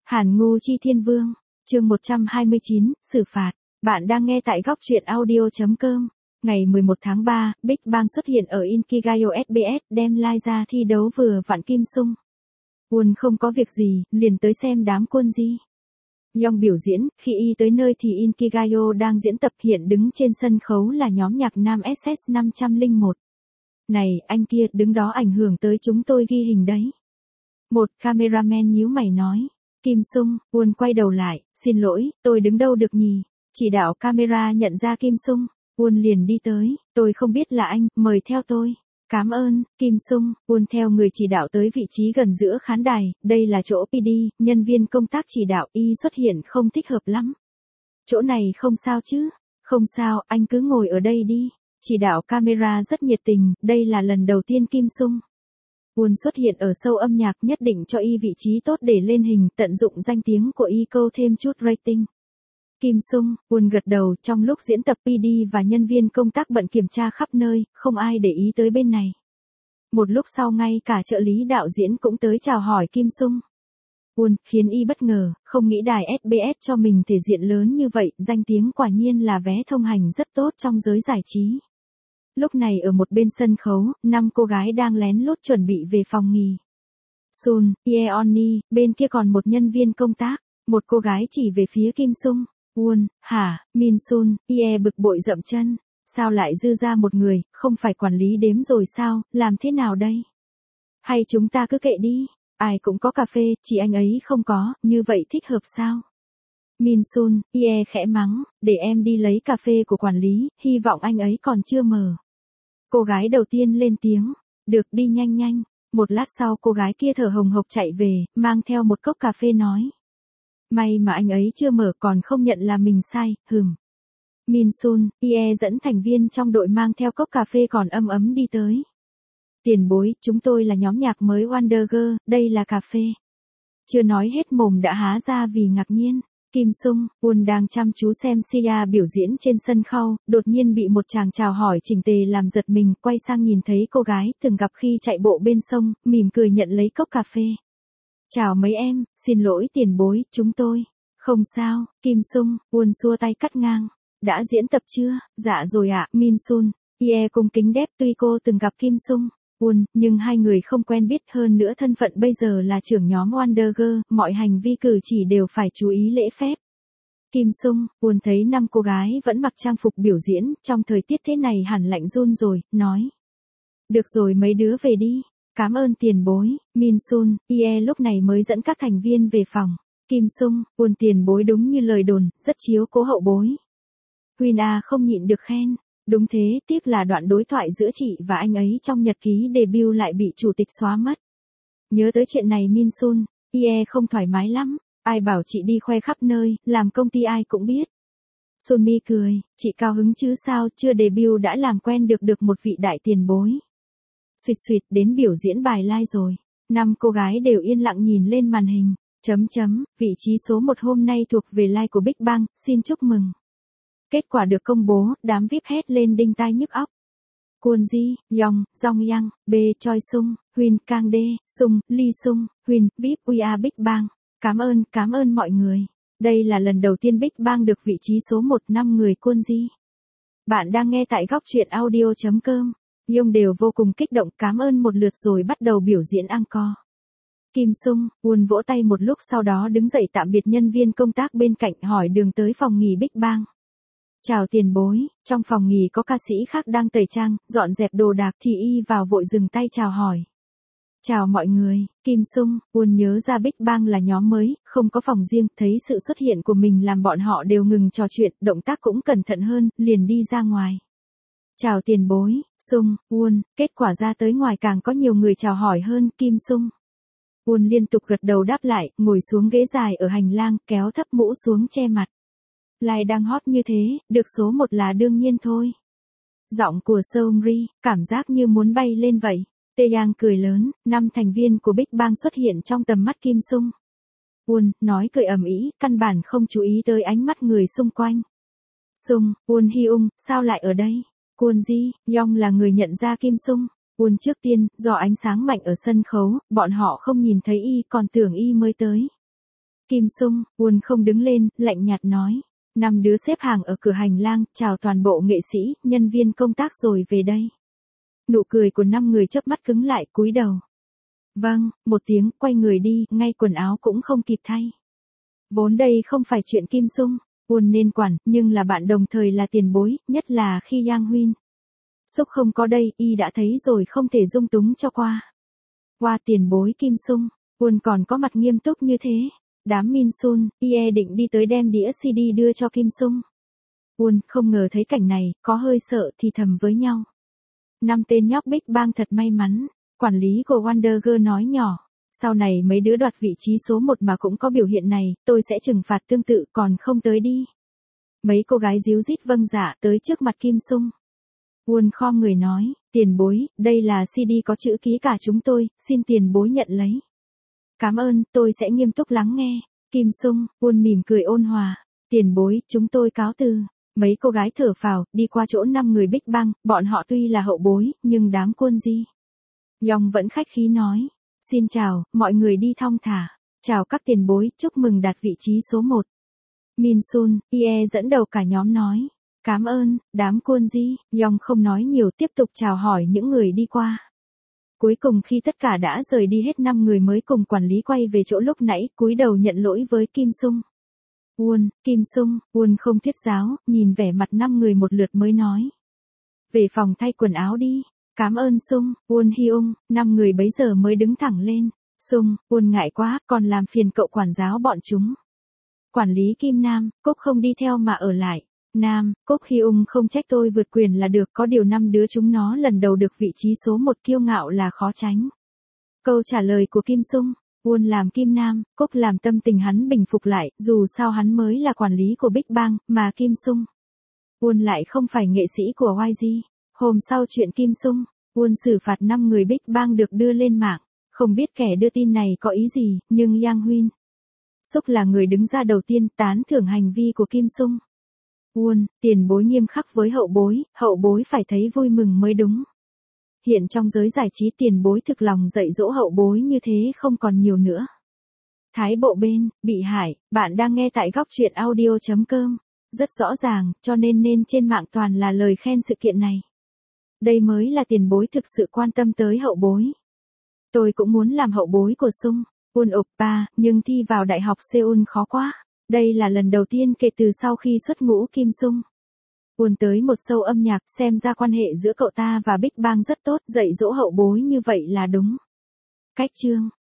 Hàn Ngu Chi Thiên Vương, chương 129, xử phạt. Bạn đang nghe tại góc truyện audio.com. Ngày 11 tháng 3, Big Bang xuất hiện ở Inkigayo SBS, đem live ra thi đấu vừa vặn Kim Sung. Won không có việc gì, liền tới xem đám quân di. Yong biểu diễn, khi y tới nơi thì Inkigayo đang diễn tập, hiện đứng trên sân khấu là nhóm nhạc nam SS501. Này, anh kia, đứng đó ảnh hưởng tới chúng tôi ghi hình đấy. Một cameraman nhíu mày nói. Kim Sung, Won quay đầu lại, xin lỗi, tôi đứng đâu được nhỉ? Chỉ đạo camera nhận ra Kim Sung, Won liền đi tới, tôi không biết là anh, mời theo tôi. Cảm ơn, Kim Sung, Won theo người chỉ đạo tới vị trí gần giữa khán đài, đây là chỗ PD, nhân viên công tác chỉ đạo, y xuất hiện không thích hợp lắm. Chỗ này không sao chứ? Không sao, anh cứ ngồi ở đây đi. Chỉ đạo camera rất nhiệt tình, đây là lần đầu tiên Kim Sung. Won xuất hiện ở show âm nhạc, nhất định cho y vị trí tốt để lên hình, tận dụng danh tiếng của y câu thêm chút rating. Kim Sung, Won gật đầu, trong lúc diễn tập PD và nhân viên công tác bận kiểm tra khắp nơi, không ai để ý tới bên này. Một lúc sau ngay cả trợ lý đạo diễn cũng tới chào hỏi Kim Sung. Won khiến y bất ngờ, không nghĩ đài SBS cho mình thể diện lớn như vậy, danh tiếng quả nhiên là vé thông hành rất tốt trong giới giải trí. Lúc này ở một bên sân khấu, 5 cô gái đang lén lút chuẩn bị về phòng nghỉ. Sun, Yeonni, bên kia còn một nhân viên công tác, một cô gái chỉ về phía Kim Sung. Won, hả, Min Sun, Ye bực bội dậm chân. Sao lại dư ra một người, không phải quản lý đếm rồi sao, làm thế nào đây? Hay chúng ta cứ kệ đi, ai cũng có cà phê, chỉ anh ấy không có, như vậy thích hợp sao? Min Sun, Ye khẽ mắng, để em đi lấy cà phê của quản lý, hy vọng anh ấy còn chưa mở. Cô gái đầu tiên lên tiếng, được đi nhanh nhanh. Một lát sau cô gái kia thở hồng hộc chạy về, mang theo một cốc cà phê nói. May mà anh ấy chưa mở, còn không nhận là mình sai, Min Sun, Ye dẫn thành viên trong đội mang theo cốc cà phê còn ấm ấm đi tới. Tiền bối, chúng tôi là nhóm nhạc mới Wonder Girl, đây là cà phê. Chưa nói hết mồm đã há ra vì ngạc nhiên. Kim Sung, Won đang chăm chú xem Sia biểu diễn trên sân khấu, đột nhiên bị một chàng chào hỏi chỉnh tề làm giật mình, quay sang nhìn thấy cô gái từng gặp khi chạy bộ bên sông, mỉm cười nhận lấy cốc cà phê. Chào mấy em, xin lỗi tiền bối, chúng tôi. Không sao, Kim Sung, Won xua tay cắt ngang. Đã diễn tập chưa? Dạ rồi ạ, Min Sun. Ye cung kính đáp, tuy cô từng gặp Kim Sung, Won, nhưng hai người không quen biết, hơn nữa thân phận bây giờ là trưởng nhóm Wonder Girl, mọi hành vi cử chỉ đều phải chú ý lễ phép. Kim Sung, Won thấy 5 cô gái vẫn mặc trang phục biểu diễn, trong thời tiết thế này hẳn lạnh run rồi, nói. Được rồi mấy đứa về đi. Cảm ơn tiền bối, Min Sun, Ye lúc này mới dẫn các thành viên về phòng. Kim Sung, Won tiền bối đúng như lời đồn, rất chiếu cố hậu bối. Huyna không nhịn được khen. Đúng thế, tiếc là đoạn đối thoại giữa chị và anh ấy trong nhật ký debut lại bị chủ tịch xóa mất. Nhớ tới chuyện này Min Sun, Ye không thoải mái lắm, ai bảo chị đi khoe khắp nơi, làm công ty ai cũng biết. Sunmi cười, chị cao hứng chứ sao, chưa debut đã làm quen được một vị đại tiền bối. Xuyệt xuyệt đến biểu diễn bài live rồi. 5 cô gái đều yên lặng nhìn lên màn hình. Vị trí số 1 hôm nay thuộc về live của Big Bang, xin chúc mừng. Kết quả được công bố, đám VIP hét lên đinh tai nhức óc. Kwon Ji, Yong, Jong Yang, B, Choi Sung, Huyên, Kang Dae, Sung, Lee Sung, Huyên, VIP We Are Big Bang. Cảm ơn mọi người. Đây là lần đầu tiên Big Bang được vị trí số 1, 5 người Kwon Ji. Bạn đang nghe tại góc truyện audio.com. Yong đều vô cùng kích động, cảm ơn một lượt rồi bắt đầu biểu diễn encore. Kim Sung, Won vỗ tay một lúc sau đó đứng dậy tạm biệt nhân viên công tác bên cạnh, hỏi đường tới phòng nghỉ Big Bang. Chào tiền bối, trong phòng nghỉ có ca sĩ khác đang tẩy trang, dọn dẹp đồ đạc thì y vào vội dừng tay chào hỏi. Chào mọi người, Kim Sung, Won nhớ ra Big Bang là nhóm mới, không có phòng riêng, thấy sự xuất hiện của mình làm bọn họ đều ngừng trò chuyện, động tác cũng cẩn thận hơn, liền đi ra ngoài. Chào tiền bối, Sung, Won, kết quả ra tới ngoài càng có nhiều người chào hỏi hơn, Kim Sung. Won liên tục gật đầu đáp lại, ngồi xuống ghế dài ở hành lang, kéo thấp mũ xuống che mặt. Live đang hot như thế, được số 1 là đương nhiên thôi. Giọng của Seungri, cảm giác như muốn bay lên vậy. Taeyang cười lớn, 5 thành viên của Big Bang xuất hiện trong tầm mắt Kim Sung. Won, nói cười ầm ĩ, căn bản không chú ý tới ánh mắt người xung quanh. Sung, Won Hyung, sao lại ở đây? Kwon Ji, Yong là người nhận ra Kim Sung. Won trước tiên, do ánh sáng mạnh ở sân khấu, bọn họ không nhìn thấy y, còn tưởng y mới tới. Kim Sung, Won không đứng lên, lạnh nhạt nói. 5 đứa xếp hàng ở cửa hành lang, chào toàn bộ nghệ sĩ, nhân viên công tác rồi về đây. Nụ cười của 5 người chớp mắt cứng lại, cúi đầu. Vâng, một tiếng, quay người đi, ngay quần áo cũng không kịp thay. Vốn đây không phải chuyện Kim Sung, Won nên quản, nhưng là bạn đồng thời là tiền bối, nhất là khi Yang Huyên Suk không có đây, y đã thấy rồi không thể dung túng cho qua. Qua tiền bối Kim Sung, Won còn có mặt nghiêm túc như thế. Đám Min Sun, Ye định đi tới đem đĩa CD đưa cho Kim Sung. Won không ngờ thấy cảnh này, có hơi sợ thì thầm với nhau. 5 tên nhóc Big Bang thật may mắn, quản lý của Wonder Girl nói nhỏ. Sau này mấy đứa đoạt vị trí số 1 mà cũng có biểu hiện này, tôi sẽ trừng phạt tương tự còn không tới đi. Mấy cô gái díu dít vâng dạ tới trước mặt Kim Sung. Won khom người nói, tiền bối, đây là CD có chữ ký cả chúng tôi, xin tiền bối nhận lấy. Cảm ơn, tôi sẽ nghiêm túc lắng nghe. Kim Sung, Won mỉm cười ôn hòa. Tiền bối, chúng tôi cáo từ. Mấy cô gái thở phào, đi qua chỗ 5 người Big Bang, bọn họ tuy là hậu bối, nhưng đám Quân Di Yong vẫn khách khí nói. Xin chào, mọi người đi thong thả. Chào các tiền bối, chúc mừng đạt vị trí số 1. Min Sun, Ye dẫn đầu cả nhóm nói. Cảm ơn, đám Quân Di Yong không nói nhiều, tiếp tục chào hỏi những người đi qua. Cuối cùng khi tất cả đã rời đi hết 5 người mới cùng quản lý quay về chỗ lúc nãy, cúi đầu nhận lỗi với Kim Sung. Won, Kim Sung, Won không thuyết giáo, nhìn vẻ mặt 5 người một lượt mới nói. Về phòng thay quần áo đi. Cảm ơn Sung, Won Hyung, 5 người bấy giờ mới đứng thẳng lên. Sung, Won ngại quá, còn làm phiền cậu quản giáo bọn chúng. Quản lý Kim Nam, Cúc không đi theo mà ở lại. Nam, Cúc Hyung không trách tôi vượt quyền là được, có điều 5 đứa chúng nó lần đầu được vị trí số 1 kiêu ngạo là khó tránh. Câu trả lời của Kim Sung, Won làm Kim Nam, Cúc làm tâm tình hắn bình phục lại, dù sao hắn mới là quản lý của Big Bang, mà Kim Sung. Won lại không phải nghệ sĩ của YG. Hôm sau chuyện Kim Sung, Won xử phạt 5 người Big Bang được đưa lên mạng. Không biết kẻ đưa tin này có ý gì, nhưng Yang Huyên Suk là người đứng ra đầu tiên tán thưởng hành vi của Kim Sung. Won, tiền bối nghiêm khắc với hậu bối phải thấy vui mừng mới đúng. Hiện trong giới giải trí tiền bối thực lòng dạy dỗ hậu bối như thế không còn nhiều nữa. Thái bộ bên, bị hại, bạn đang nghe tại góc truyện audio.com. Rất rõ ràng, cho nên trên mạng toàn là lời khen sự kiện này. Đây mới là tiền bối thực sự quan tâm tới hậu bối. Tôi cũng muốn làm hậu bối của Sung, Won oppa, nhưng thi vào Đại học Seoul khó quá. Đây là lần đầu tiên kể từ sau khi xuất ngũ Kim Sung. Won tới một show âm nhạc, xem ra quan hệ giữa cậu ta và Big Bang rất tốt, dạy dỗ hậu bối như vậy là đúng. Cách chương